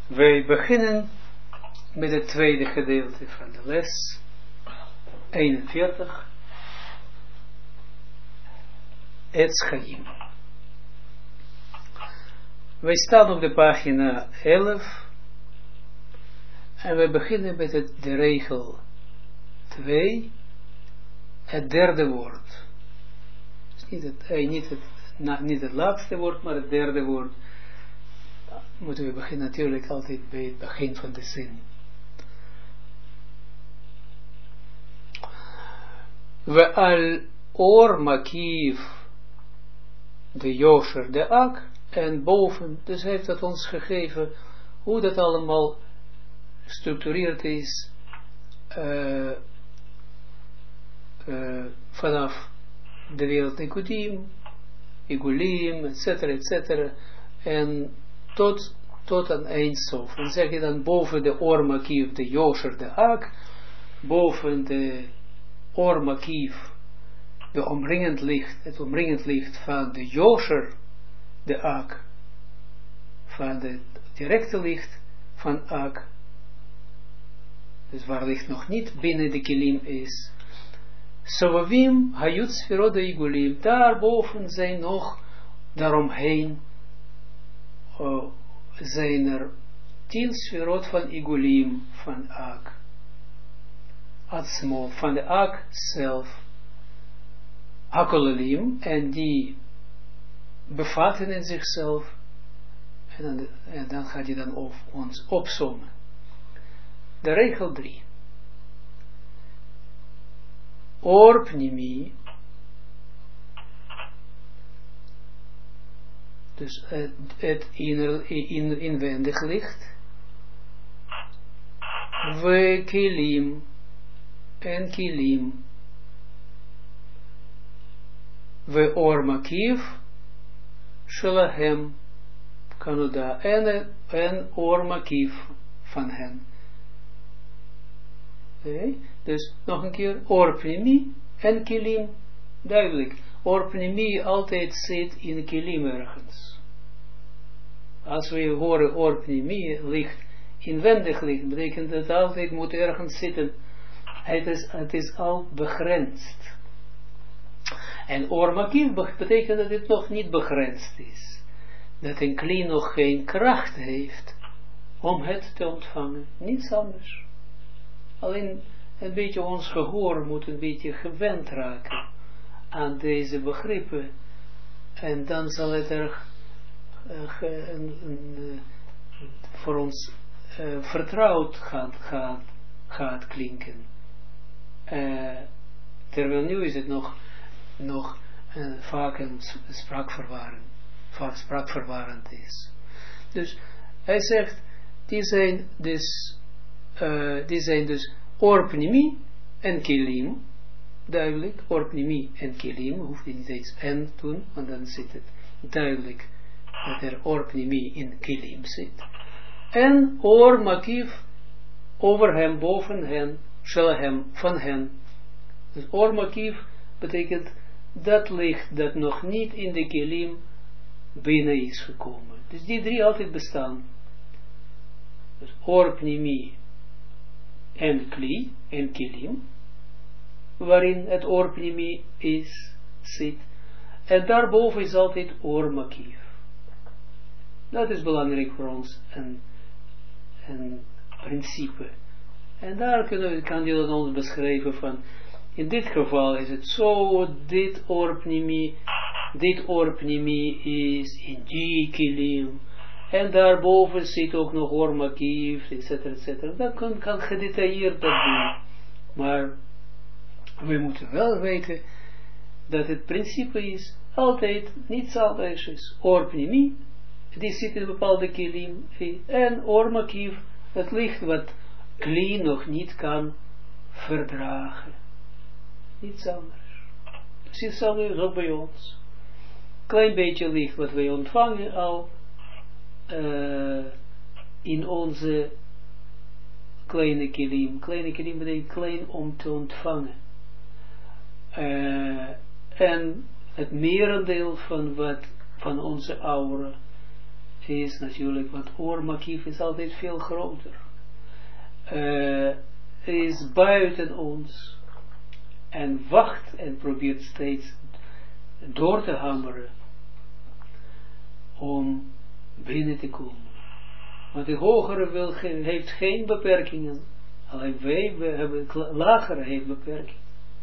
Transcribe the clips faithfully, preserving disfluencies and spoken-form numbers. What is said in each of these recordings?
Wij beginnen met het tweede gedeelte van de les eenenveertig. Het Chaim. Wij staan op de pagina elf en we beginnen met het, de regel twee, het derde woord. Dus niet, het, eh, niet, het, na, niet het laatste woord, maar het derde woord. Moeten we beginnen natuurlijk altijd bij het begin van de zin. We al oor makief de Yosher de Ak en boven, dus heeft het ons gegeven hoe dat allemaal gestructureerd is uh, uh, vanaf de wereld Nikudim, Igulim, et cetera, et cetera, en tot, tot aan Eindsof. En zeg je dan boven de oormakief, de Yosher, de Ak, boven de oormakief, de omringend licht, het omringend licht van de Yosher, de Ak, van het directe licht van Ak, dus waar licht nog niet binnen de kilim is. Sovavim hayut sferot de igulim, daarboven zijn nog, daaromheen, uh, zijn er tien sferot van igulim, van Ak. Atzmo, van de Ak zelf. Hakolelim, en die bevatten in zichzelf, en dan, en dan gaat hij dan op, ons opzommen. De regel drie. Orpnimi, dus het, het inner, in, inwendig licht, we kilim, en kilim, we ormakiv, shelahem, kanuda, en, en ormakiv van hen. Okay. Dus nog een keer, orpnimi en kilim, duidelijk. Orpnimi altijd zit in kilim ergens. Als we horen orpnimi, licht, inwendig licht, betekent dat het altijd moet ergens zitten. Het is, het is al begrensd. En ormakiv betekent dat het nog niet begrensd is. Dat een kli nog geen kracht heeft om het te ontvangen. Niets anders. Alleen een beetje ons gehoor moet een beetje gewend raken aan deze begrippen. En dan zal het er uh, een, een, uh, voor ons uh, vertrouwd gaat, gaat, gaat klinken. Uh, terwijl nu is het nog, nog uh, vaak een spraakverwarrend, vaak spraakverwarrend is. Dus hij zegt, die zijn dus Uh, die zijn dus orpnimi en kilim, duidelijk, orpnimi en kilim, hoeft je niet eens en doen, want dan zit het duidelijk dat er orpnimi in kilim zit, en ormakiv over hem, boven hen, shelahem, van hen. Dus ormakiv betekent dat licht dat nog niet in de kilim binnen is gekomen. Dus die drie altijd bestaan. Dus orpnimi en kli, en kilim, waarin het oorpnimi is, zit, en daarboven is altijd oormakief. Dat is belangrijk voor ons, een, een principe. En daar kunnen, kan je dan ons beschrijven van, in dit geval is het zo, dit oorpnimi, dit oorpnimi is in die kilim, en daarboven zit ook nog ormakief, et cetera, et cetera. Dat kan, kan gedetailleerd dat doen. Maar we moeten wel weten dat het principe is altijd niets anders is. Orpnimi, die zit in een bepaalde kilim, en ormakief, het licht wat kli nog niet kan verdragen. Niets anders. Dus hetzelfde is ook bij ons. Klein beetje licht wat wij ontvangen al, Uh, in onze kleine kilim. Kleine kilim betekent klein om te ontvangen. Uh, en het merendeel van wat van onze aura is natuurlijk, wat oor makief is altijd veel groter. Uh, is buiten ons en wacht en probeert steeds door te hameren om binnen te komen. Want de hogere wil, heeft geen beperkingen. Alleen wij we hebben lagere heeft beperkingen.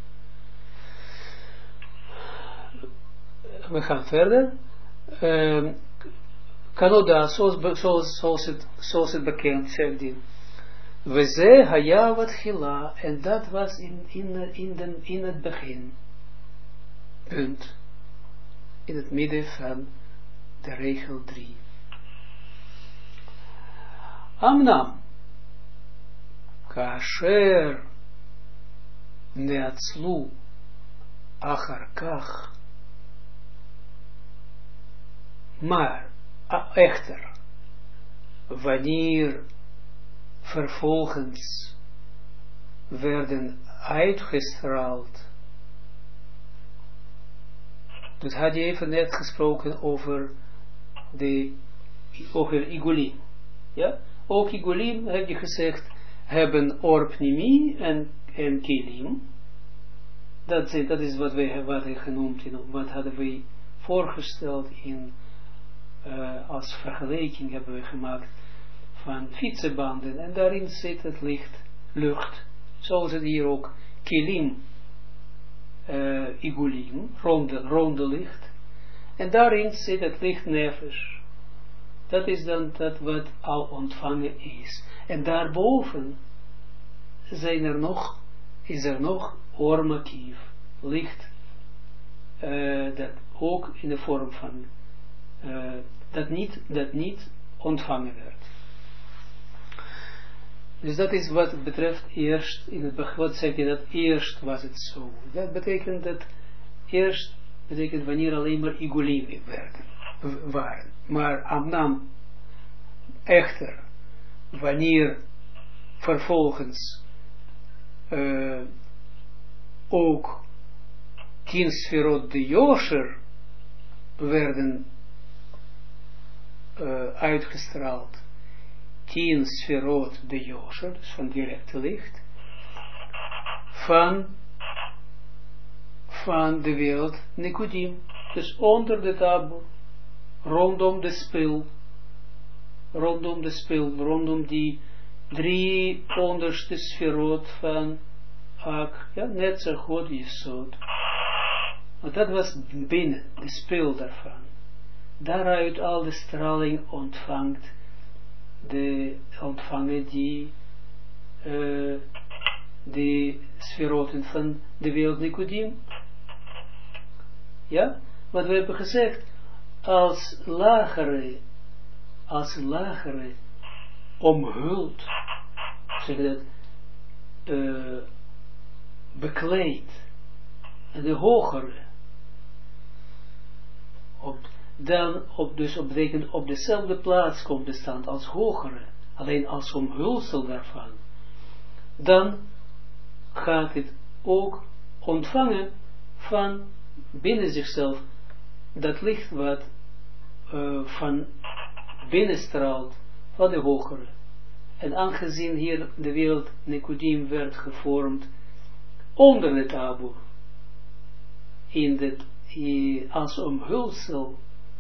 We gaan verder. Um, Kanoda, zoals, zoals, zoals, het, zoals het bekend, zegt hij. We ze haya wat gila, en dat was in, in, in, de, in het begin. Punt. In het midden van de regel drie. Amnam. Kasher. Neatzlu. Acharkach. Maar, echter, wanneer vervolgens werden uitgestraald, dat had je even net gesproken over de, over Igulim, ja, ook Igulim, heb je gezegd, hebben Orpnimi en, en Kilim, dat, dat is wat wij hadden genoemd, wat hadden wij voorgesteld in, uh, als vergelijking hebben we gemaakt van fietsenbanden, en daarin zit het licht, lucht, zoals het hier ook kilim, uh, igulim, ronde, ronde licht, en daarin zit het licht nefesh. Dat is dan dat wat al ontvangen is. En daarboven zijn er nog, is er nog ormakief, licht, uh, dat ook in de vorm van, uh, dat, niet, dat niet ontvangen werd. Dus dat is wat het betreft eerst, in het begin, wat zeg je dat, eerst was het zo. Dat betekent dat, eerst betekent wanneer alleen maar igulim werden, waren. Maar amnam, echter, wanneer vervolgens uh, ook tien sferot de Yosher werden uh, uitgestraald, tien sferot de Yosher, dus van directe licht, van, van de wereld Nikudim, dus onder de tabor, rondom de spil, rondom de spil, rondom die drie onderste sferot van Ak, ja, net zo goed Jesod. Want dat was binnen, de spil daarvan. Daaruit al de straling ontvangt, de ontvangen die, uh, die sferoten van de wereld Nikudim. Ja, wat we hebben gezegd, als lagere, als lagere omhuld, zeg je dat, uh, bekleed, en de hogere, op, dan op, dus op, betekent op dezelfde plaats komt te staan als hogere, alleen als omhulsel daarvan, dan gaat het ook ontvangen van binnen zichzelf dat licht wat uh, van binnen straalt van de hogere. En aangezien hier de wereld Nikudim werd gevormd onder de tabor, in de, als omhulsel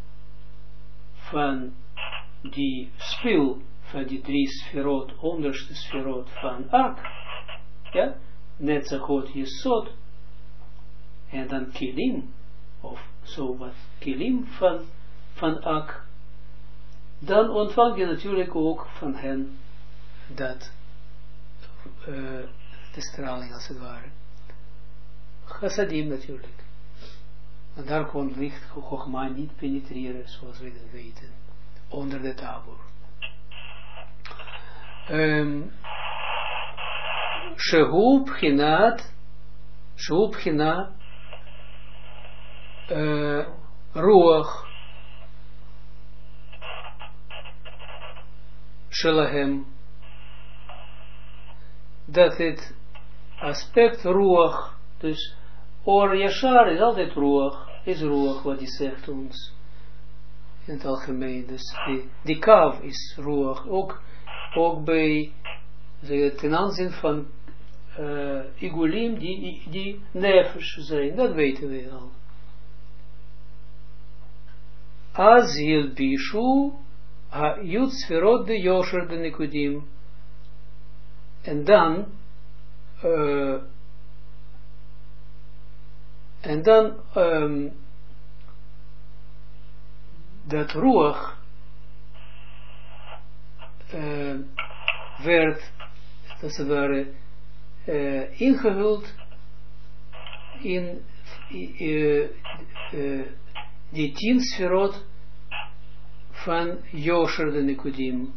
van die spil van die drie sferot, onderste sferot van Ak, ja, net zo goed Jesod, en dan Kilim, of zo wat Kilim van, van Ak, dan ontvang je natuurlijk ook van hen dat, uh, de straling als het ware. Chassadim natuurlijk. En daar kon licht Chogma niet penetreren, zoals we dat weten, onder de tabor. Um, Shehu Pchinat, Shehu Pchinat, uh, Ruach, Shelahem, dat het aspect Ruach, dus Or Yashar is altijd Ruach, is Ruach wat hij zegt ons. in het algemeen. Dus die, die kav is ruach, ook, ook bij, zeg, ten aanzien van uh, igulim, die, die nefesh zijn, dat weten we al. Az yilbishu ha yud sferot de yosher de nekudim. En dan, uh, en dan, um, dat ruach uh, werd, als het ware, uh, ingehuld in uh, uh, die tien sferot van Yosher de Nekudim.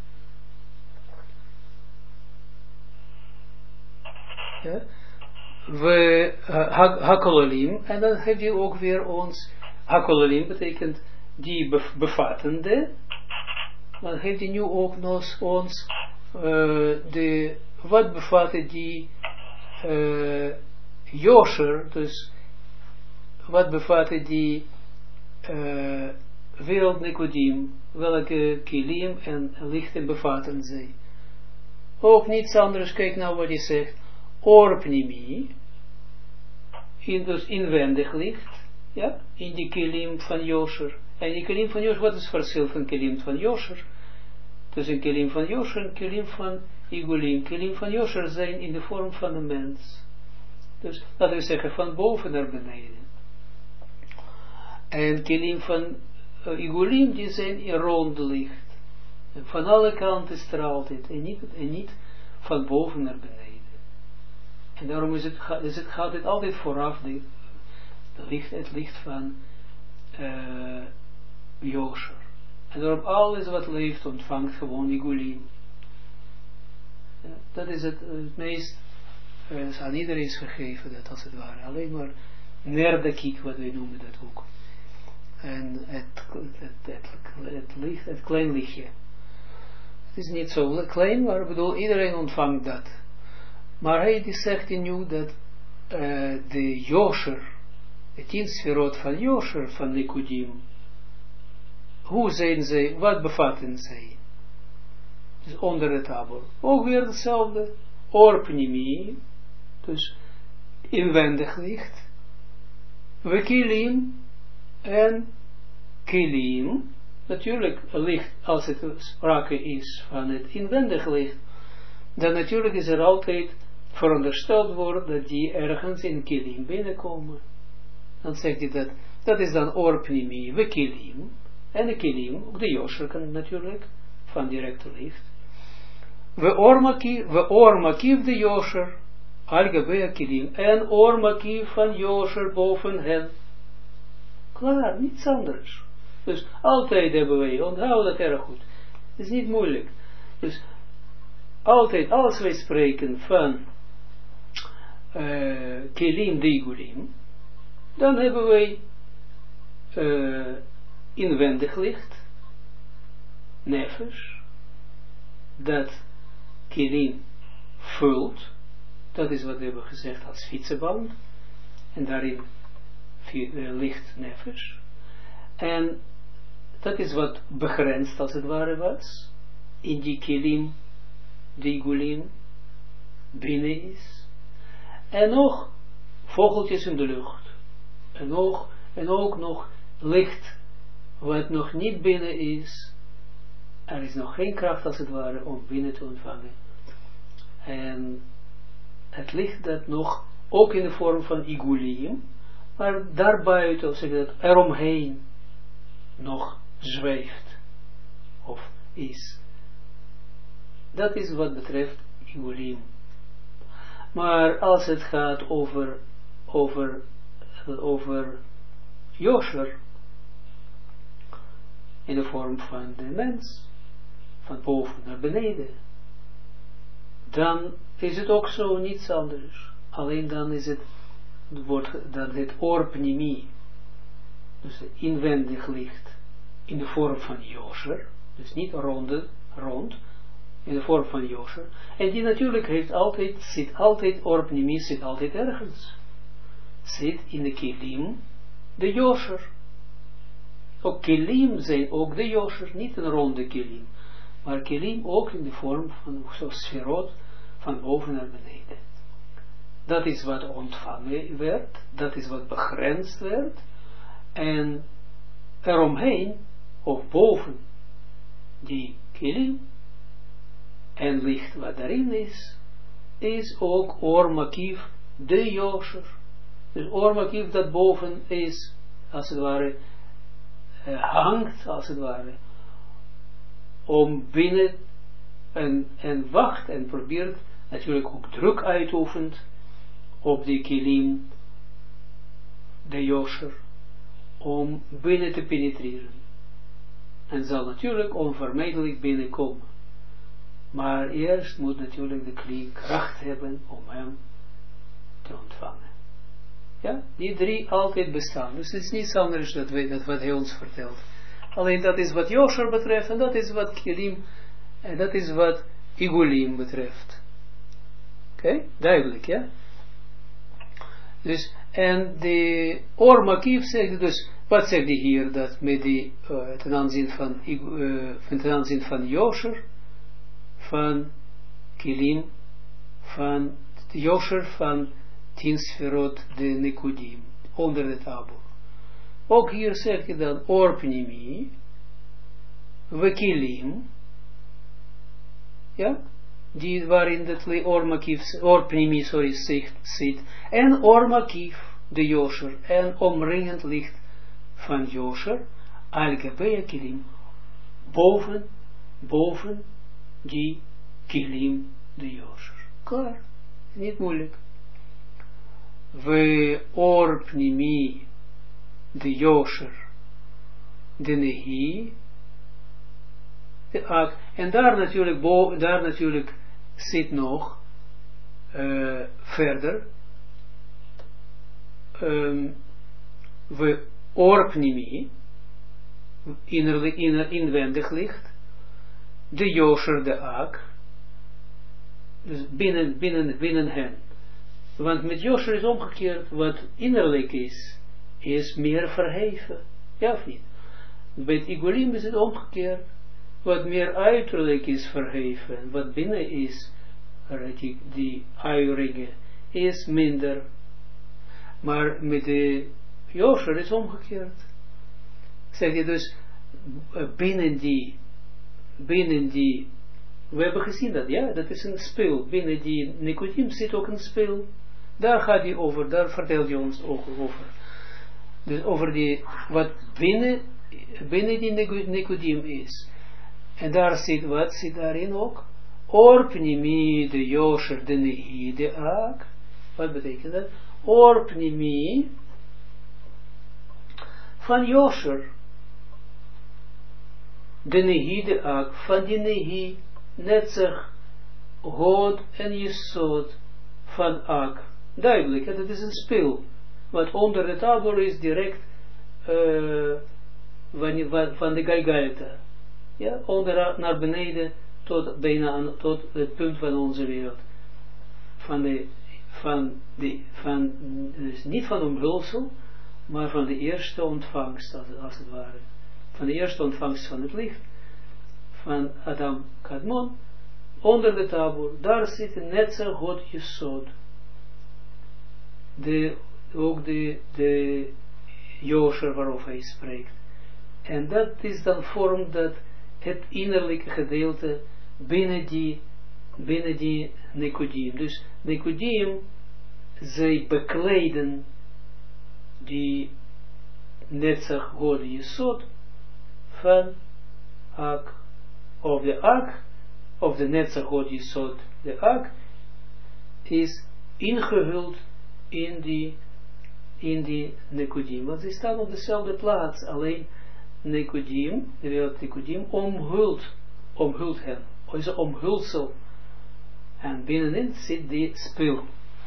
Ja? We uh, Hakololim, en dan heb je ook weer ons, Hakololim betekent die bevattende, dan heeft hij nu ook nog ons, uh, de, wat bevatten die uh, Yosher, dus wat bevatten die uh, wereld Nekudim, welke kilim en lichten bevatten zij. Ook niets anders, kijk nou wat hij zegt, orpnimi, in, dus inwendig licht, ja, in die kilim van Yosher. En die kilim van Yosher, wat is het verschil van kilim van Yosher? Tussen kilim van Yosher en kilim van Igulim. Kilim van Yosher zijn in de vorm van een mens. Dus, laten we zeggen, van boven naar beneden. En kilim van uh, Igulim, die zijn in rond licht. En van alle kanten straalt het. En niet, en niet van boven naar beneden. En daarom is het, is het, gaat het altijd vooraf, de, de licht, het licht van uh, Yosher. En daarom alles wat leeft ontvangt gewoon Igulim. Ja, dat is het, het meest, uh, aan iedereen is gegeven, dat als het ware. Alleen maar nerdekiek, wat wij noemen dat ook. En het, het, het, het, het licht, het klein lichtje. Het is niet zo klein, maar ik bedoel, iedereen ontvangt dat. Maar hij die zegt in nu dat uh, de Yosher, de tien sferot van Yosher, van Nekudim, hoe zijn zij, wat bevatten zij? Dus onder het tabor. Ook weer hetzelfde, orpnimi, dus inwendig licht, we kilim en kilim, natuurlijk licht, als het sprake is van het inwendig licht, dan natuurlijk is er altijd verondersteld worden dat die ergens in kilim binnenkomen. Dan zegt hij dat, dat is dan orpnimi, we kilim, en de kilim, ook de Yosher kan natuurlijk, van directe licht. We ormakiv de Yosher, algebea kilim, en ormakiv van Yosher boven hen. Klaar, niets anders. Dus altijd hebben wij, onthoud dat erg goed. Het is niet moeilijk. Dus altijd, als wij spreken van uh, kilim de Igulim, dan hebben wij uh, inwendig licht, nefesh, dat kilim vult, dat is wat we hebben gezegd als fietsenband, en daarin uh, licht nefesh, en dat is wat begrensd als het ware was, in die kilim, die gulim, binnen is, en nog vogeltjes in de lucht, en, nog, en ook nog licht, wat nog niet binnen is, er is nog geen kracht als het ware om binnen te ontvangen. En het licht dat nog, ook in de vorm van igulim, maar daarbuiten, of zeg dat, eromheen, nog zweeft, of is. Dat is wat betreft igulim. Maar als het gaat over, over, over Yosher, in de vorm van de mens, van boven naar beneden, dan is het ook zo niets anders. Alleen dan is het, wordt dan het orpnimi, dus inwendig licht, in de vorm van Yosher, dus niet ronde, rond, in de vorm van Yosher, en die natuurlijk heeft altijd, zit altijd, orpnimi zit altijd ergens, zit in de kilim, de Yosher. ook kilim zijn ook de Yosher, niet een ronde kilim, maar kilim ook in de vorm van zo'n sferot, van boven naar beneden. Dat is wat ontvangen werd, dat is wat begrensd werd, en eromheen, of boven die kilim, en licht wat daarin is, is ook Or Makiv, de Yosher. Dus Or Makiv dat boven is, als het ware, uh, hangt, als het ware, om binnen en, en wacht en probeert, natuurlijk ook druk uitoefent op die kilim, de Yosher, om binnen te penetreren. En zal natuurlijk onvermijdelijk binnenkomen. Maar eerst moet natuurlijk de kli kracht hebben om hem te ontvangen. Ja, die drie altijd bestaan. Dus het is niets anders dat, we, dat wat hij ons vertelt. Alleen dat is wat Yosher betreft en dat is wat kilim en dat is wat igulim betreft. Oké, okay? Duidelijk, ja? Dus, en de Or Makiv zegt dus, wat zegt hij hier, dat met die, uh, ten aanzien van, uh, ten aanzien van Yosher, van kilim, van de Yosher, van tien sferot, de Nekudim, onder de tabel. Ook hier zegt hij dan Or Pnimi, we kilim, ja, die waarin dat Or Makiv, Or Pnimi, sorry, zit, en Or Makiv, de Yosher, en omringend licht van Yosher, al-Gabeya kilim, boven, boven, die kilim, de Yosher. Klaar, niet moeilijk. We Or Pnimi, de Yosher, de Nehi, de Ak, en daar natuurlijk, bo, daar natuurlijk zit nog uh, verder, um, we Or Pnimi, innerlijk, inner, inwendig licht, de Yosher, de Ak, dus binnen, binnen, binnen hen. Want met Yosher is omgekeerd, wat innerlijk is, is meer verheven. Ja of niet? Bij Igulim is het omgekeerd, wat meer uiterlijk is verheven, wat binnen is, die, die uieringen, is minder. Maar met de Yosher is omgekeerd. Zeg je dus, binnen die, binnen die, we hebben gezien dat, ja, dat is een speel. Binnen die Nekudim zit ook een speel. Daar gaat hij over, daar vertelt hij ons ook over. Dus over die, wat binnen, binnen die Nekudim is. En daar zit, wat zit daarin ook? Or Pnimi, de Yosher, de Nehi, de Ak. Wat betekent dat? Or Pnimi van Yosher. De Nehi, de Ak, van die Nehi, Netzach, God en Yesod van Ak. Duidelijk, hè? Dat is een speel. Wat onder de tabel is direct uh, van, van de Galgalta. Ja, onder naar beneden tot bijna aan, tot het punt van onze wereld. Van de, van de, van, dus niet van omhulsel, maar van de eerste ontvangst, als, als het ware. Van de eerste ontvangst van het licht, van Adam Kadmon, onder de tabor, daar zit een Netzer God Yesod. De, ook de, de Yosher waarover hij spreekt. En dat is dan vorm dat het innerlijke gedeelte binnen die, binnen die Nekudim. Dus Nekudim, zij bekleden die Netzach God Yesod van Ak, of de Ak, of de Netzach God Yesod, de Ak, is ingehuld in die, in die Nekudim. Want ze staan op dezelfde plaats, alleen Nekudim, de wereld Nekudim, omhult, omhult hem, is een omhulsel. En binnenin zit die spil.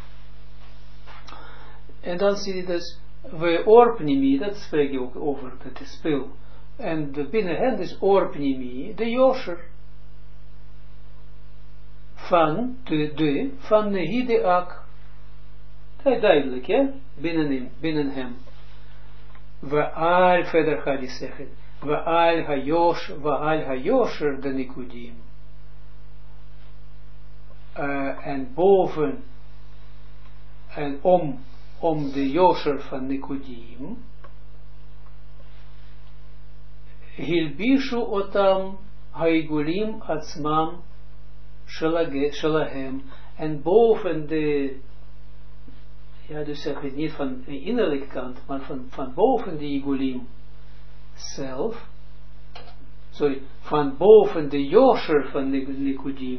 En dan zie je dus, we Orpnimi, dat spreek je ook over, dat is spil. En de binnen hen is Orpnimi, de Yosher. Van, de, de, van Nehi de Ak. Dat is duidelijk, ja? Binnen hem, binnen hem. we al, verder gaat hij zeggen, we al ha-yosh, we al ha-yosher de nikudim. Uh, en boven, en om, om de yosher van nikudim, hilbishu otam haigulim atzmam shalahem, en boven de, ja, dus zeg ik niet van de innerlijke kant, maar van, van boven de igulim zelf, sorry, van boven de yosher van de nikudim,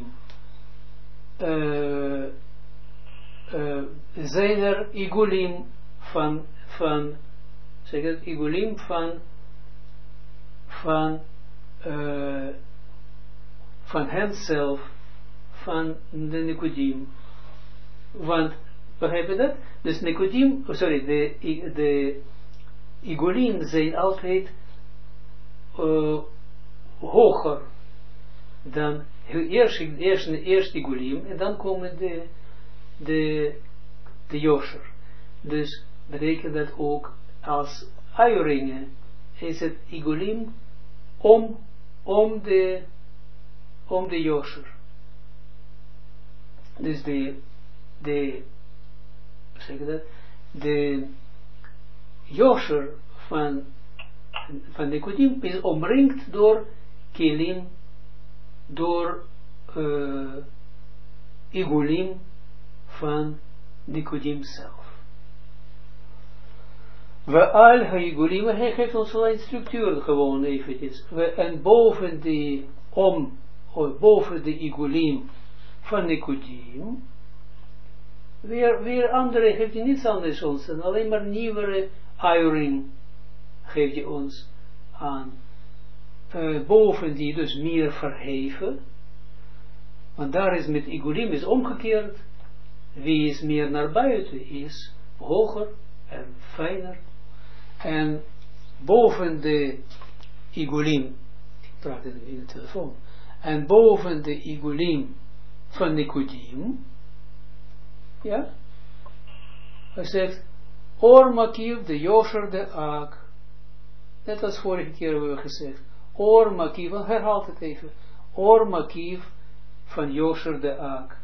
uh, uh, zijn er igulim van, van, zeg het, igulim van, van, uh, van hen zelf, van de nikudim. Want, begrijp je dat? Dus nikudim, oh sorry, de, de igulim zijn altijd uh, hoger dan eerst, eerst, eerst igulim en dan komen de, de, de yosher. Dus betekent dat ook als uieringen is het igulim om, om de, om de yosher. Dus de, de, zeg dat, de yosher van, van de kudim is omringd door kelim, door uh, igulim van de kudim zelf. We al ha-igulim, hij geeft ons wel een structuur gewoon eventjes. We, en boven die, om, of boven de igulim van de kudim, weer, weer andere, geeft hij niets anders ons, en alleen maar nieuwere uiering geeft hij ons aan. Uh, boven die dus meer verheven, want daar is met igulim is omgekeerd, wie is meer naar buiten is, hoger en fijner, en boven de igulim, ik praat in de telefoon, en boven de igulim van Nikudim, ja, hij zegt, or makiv de yosher de ak, net als vorige keer hebben we gezegd, or makiv, herhaalt het even, or makiv van yosher de ak.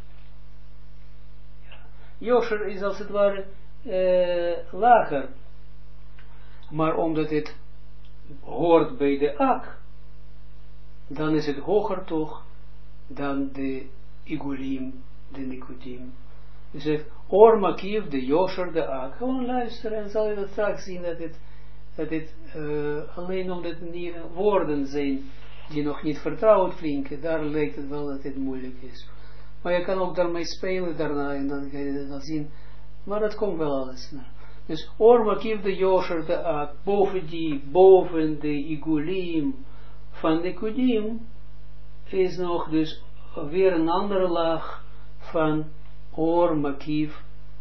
Yosher is als het ware uh, lager, maar omdat het hoort bij de ak, dan is het hoger toch dan de igulim, de nikudim. Je zegt, or makiv de yosher de ak. Gewoon luisteren en zal je dat straks zien dat het, dat het uh, alleen omdat het niet woorden zijn die nog niet vertrouwd klinken, daar lijkt het wel dat het moeilijk is. Maar je kan ook daarmee spelen daarna en dan ga je dat zien. Maar dat komt wel alles naar. Dus or makiv de yosher de ak, boven die, boven de igulim van de kudim, is nog dus weer een andere laag van or makiv,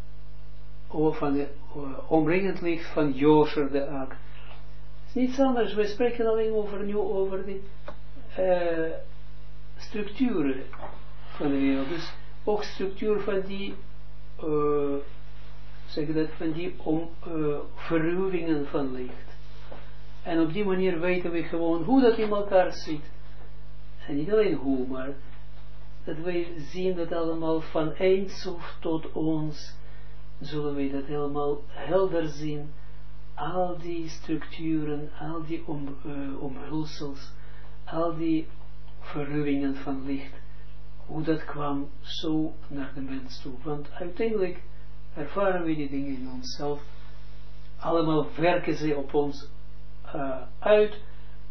of van de uh, omringend licht van yosher de ak. Het is niets anders, we spreken alleen over nu over de uh, structuren van de wereld. Dus ook structuur van die uh, zeg dat, van die om, uh, verruwingen van licht. En op die manier weten we gewoon hoe dat in elkaar zit. En niet alleen hoe, maar dat wij zien dat allemaal van Eindsof tot ons, zullen we dat helemaal helder zien. Al die structuren, al die om, uh, omhulsels, al die verruwingen van licht, hoe dat kwam zo naar de mens toe. Want uiteindelijk ervaren we die dingen in onszelf, allemaal werken ze op ons uh, uit,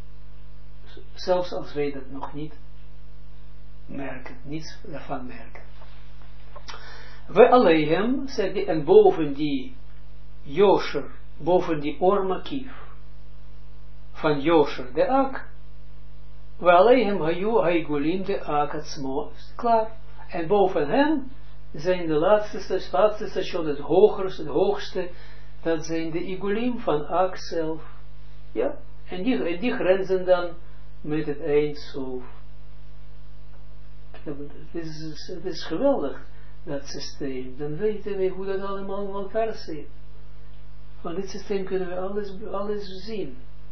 zelfs als wij dat nog niet merken, niets daarvan merken. We alleen, zeg die, en boven die yosher, boven die or makiv van yosher de ak, we alleen hayu haigulim de ak atzmo, klaar. En boven hen zijn de laatste, laatste station, het hoogste, het hoogste, dat zijn de igulim van ak zelf. Ja, en die, en die grenzen dan met het eindsof. Het is, het is geweldig, dat systeem. Dan weten we hoe dat allemaal in elkaar zit. van dit systeem kunnen we alles, alles zien.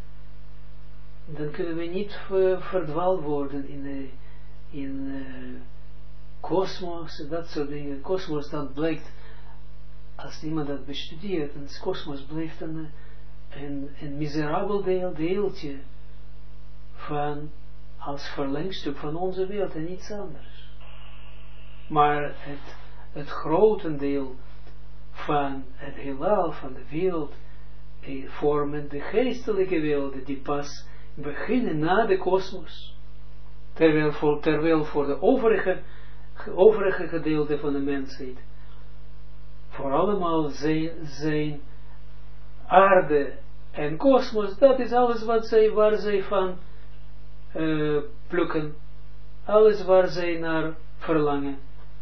Dan kunnen we niet ver, verdwaald worden in de in kosmos, uh, dat soort dingen. Kosmos, dan blijkt, als iemand dat bestudeert, en het kosmos blijft een, een, een miserabel deel, deeltje van, als verlengstuk van onze wereld en niets anders. Maar het, het grotendeel van het heelal, van de wereld, die vormen de geestelijke werelden, die pas beginnen na de kosmos, terwijl voor, terwijl voor de overige, overige gedeelte van de mensheid, voor allemaal zijn, zijn aarde en kosmos, dat is alles wat zij, waar zij van uh, plukken, alles waar zij naar verlangen,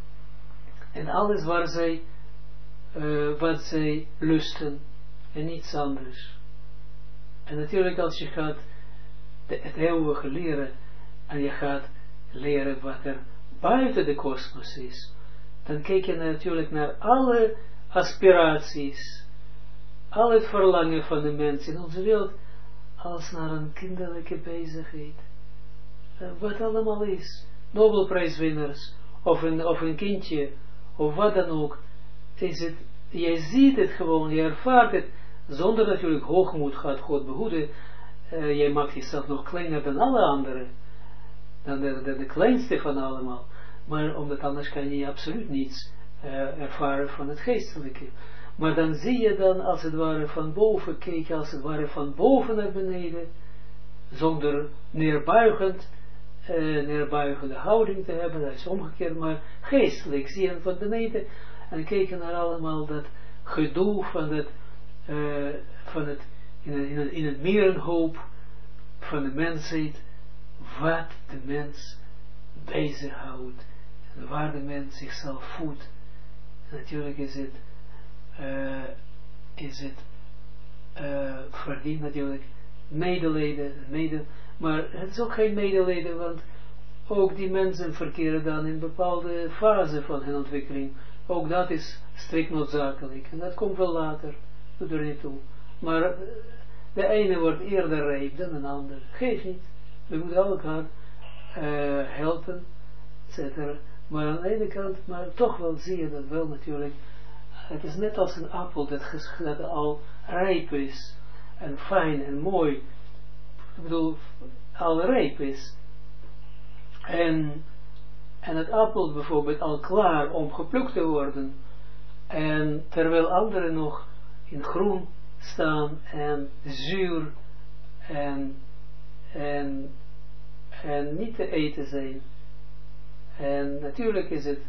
en alles waar zij, uh, wat zij lusten, en niets anders. En natuurlijk als je gaat de, het eeuwige leren, en je gaat leren wat er buiten de kosmos is, dan kijk je natuurlijk naar alle aspiraties, al het verlangen van de mens in onze wereld, als naar een kinderlijke bezigheid. Uh, wat allemaal is, Nobelprijswinnaars, of een, of een kindje, of wat dan ook, is het, jij ziet het gewoon, je ervaart het, zonder natuurlijk hoogmoed, gaat God behoeden, uh, jij maakt jezelf nog kleiner dan alle anderen, dan de, de, de kleinste van allemaal, maar omdat anders kan je absoluut niets uh, ervaren van het geestelijke. Maar dan zie je dan, als het ware van boven, kijk als het ware van boven naar beneden, zonder neerbuigend, uh, neerbuigende houding te hebben, dat is omgekeerd, maar geestelijk zie je van beneden, en kijken naar allemaal dat gedoe van het, uh, van het in, het, in, het, in het merenhoop van de mensheid, wat de mens bezighoudt, en waar de mens zichzelf voedt. Natuurlijk is het, uh, is het uh, verdient natuurlijk medelijden, mede, maar het is ook geen medelijden, want ook die mensen verkeren dan in een bepaalde fase van hun ontwikkeling. Ook dat is strikt noodzakelijk. En dat komt wel later. Doet er niet toe. Maar de ene wordt eerder rijp dan een ander. Geef niet. We moeten elkaar uh, helpen, et cetera. Maar aan de ene kant, maar toch wel zie je dat wel natuurlijk. Het is net als een appel dat, dat al rijp is. En fijn en mooi. Ik bedoel, al rijp is. En... En het appel bijvoorbeeld al klaar om geplukt te worden. En terwijl anderen nog in groen staan en zuur en, en, en niet te eten zijn. En natuurlijk is het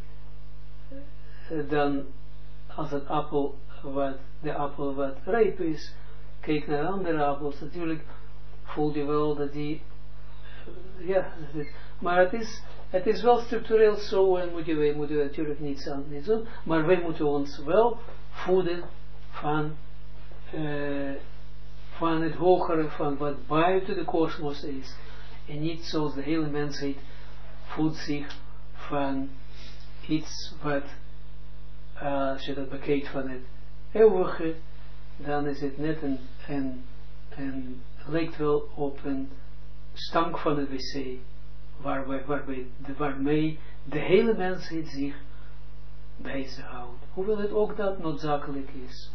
dan als het appel wat, de appel wat rijp is, kijk naar andere appels, natuurlijk voel je wel dat die, ja, maar het is... Het is wel structureel zo en moeten wij moeten natuurlijk niets aan doen, maar wij moeten ons wel voeden van, uh, van het hogere, van wat buiten de kosmos is. En niet zoals de hele mensheid voedt zich van iets wat, uh, als je dat bekijkt van het eeuwige, dan is het net een, een, een lijkt wel op een stank van het wc. Waarbij, waarbij, de, waarmee de hele mensheid zich bezighoudt. Hoewel het ook dat noodzakelijk is.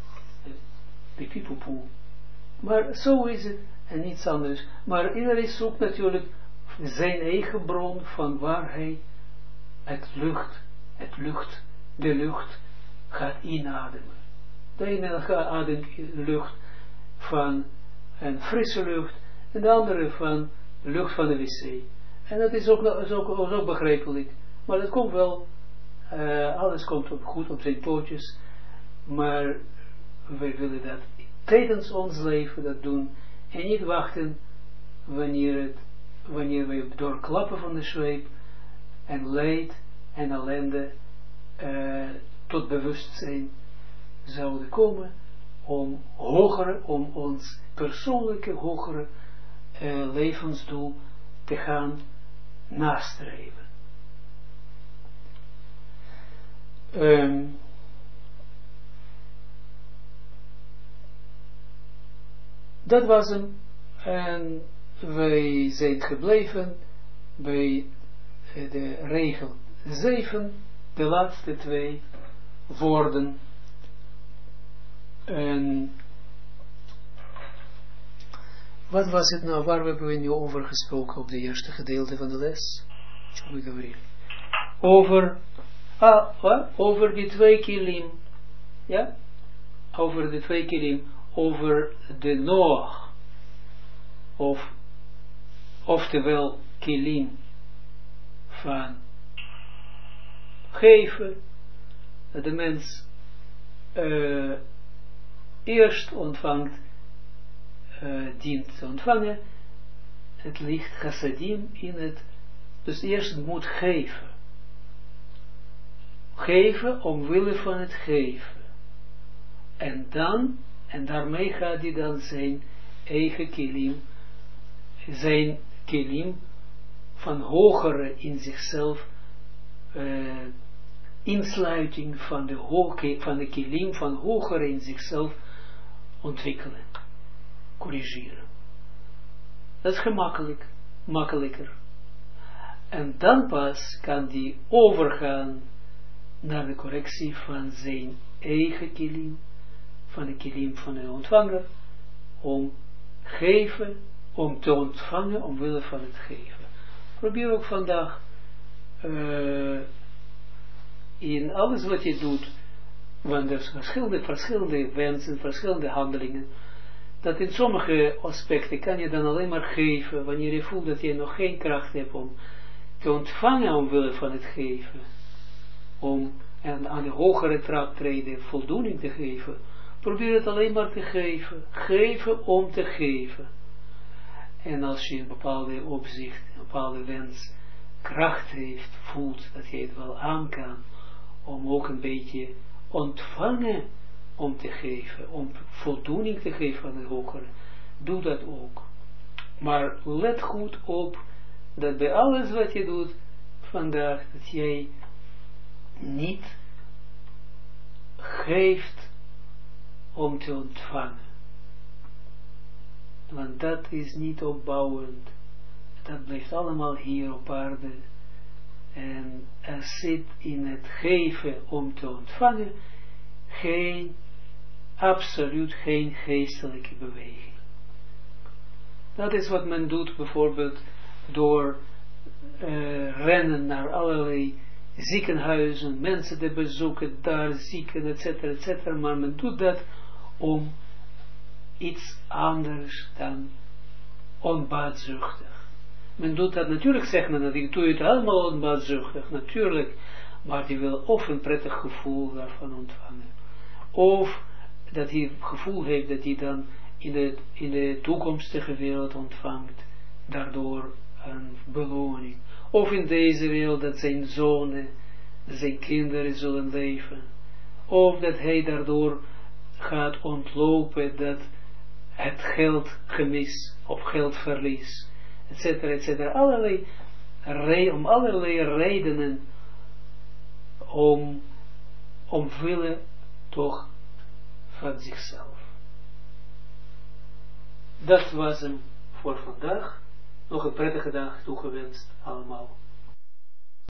De pipoepoe. Maar zo is het en niets anders. Maar iedereen zoekt natuurlijk zijn eigen bron van waar hij het lucht, het lucht, de lucht gaat inademen. De ene gaat ademt lucht van een frisse lucht en de andere van de lucht van de wc. En dat is ook, is ook, is ook begrijpelijk. Maar dat komt wel, uh, alles komt op, goed op zijn pootjes. Maar wij willen dat tijdens ons leven dat doen. En niet wachten wanneer, het, wanneer wij door klappen van de zweep en leed en ellende uh, tot bewustzijn zouden komen. Om hogere, om ons persoonlijke hogere uh, levensdoel te gaan nastreven. Um, dat was hem. En wij zijn gebleven bij de regel zeven, de laatste twee woorden. En wat was het nou, waar hebben we nu over gesproken op de eerste gedeelte van de les? Over, ah, wat? Over die twee kilim, ja, over de twee kilim, over de Noach, of, oftewel kilim van geven, dat de mens uh, eerst ontvangt, uh, dient te ontvangen, het licht chassadim in het, dus eerst moet geven. Geven omwille van het geven. En dan, en daarmee gaat hij dan zijn eigen kilim, zijn kilim van hogere in zichzelf, uh, insluiting van de, hoge, van de kilim van hogere in zichzelf ontwikkelen, corrigeren. Dat is gemakkelijk, makkelijker. En dan pas kan die overgaan naar de correctie van zijn eigen kilim, van de kilim van de ontvanger, om geven, om te ontvangen, omwille van het geven. Probeer ook vandaag uh, in alles wat je doet, want er zijn verschillende, verschillende wensen, verschillende handelingen, dat in sommige aspecten kan je dan alleen maar geven, wanneer je voelt dat je nog geen kracht hebt om te ontvangen omwille van het geven, om en aan de hogere trap treden, voldoening te geven. Probeer het alleen maar te geven, geven om te geven. En als je een bepaalde opzicht, een bepaalde wens, kracht heeft, voelt dat je het wel aan kan, om ook een beetje ontvangen om te geven, om voldoening te geven aan de hogere, doe dat ook. Maar let goed op, dat bij alles wat je doet vandaag, dat jij niet geeft om te ontvangen. Want dat is niet opbouwend. Dat blijft allemaal hier op aarde. En er zit in het geven om te ontvangen geen, absoluut geen geestelijke beweging. Dat is wat men doet bijvoorbeeld door uh, rennen naar allerlei ziekenhuizen, mensen te bezoeken, daar zieken, et cetera, et cetera. Maar men doet dat om iets anders dan onbaatzuchtig. Men doet dat, natuurlijk zegt men dat, ik doe het allemaal onbaatzuchtig, natuurlijk, maar die wil of een prettig gevoel daarvan ontvangen, of dat hij het gevoel heeft dat hij dan in de, in de toekomstige wereld ontvangt, daardoor een beloning, of in deze wereld dat zijn zonen, zijn kinderen zullen leven, of dat hij daardoor gaat ontlopen dat het geldgemis of geldverlies, et cetera, et cetera, allerlei, re, om allerlei redenen om, omwille toch van zichzelf. Dat was hem voor vandaag. Nog een prettige dag toegewenst allemaal.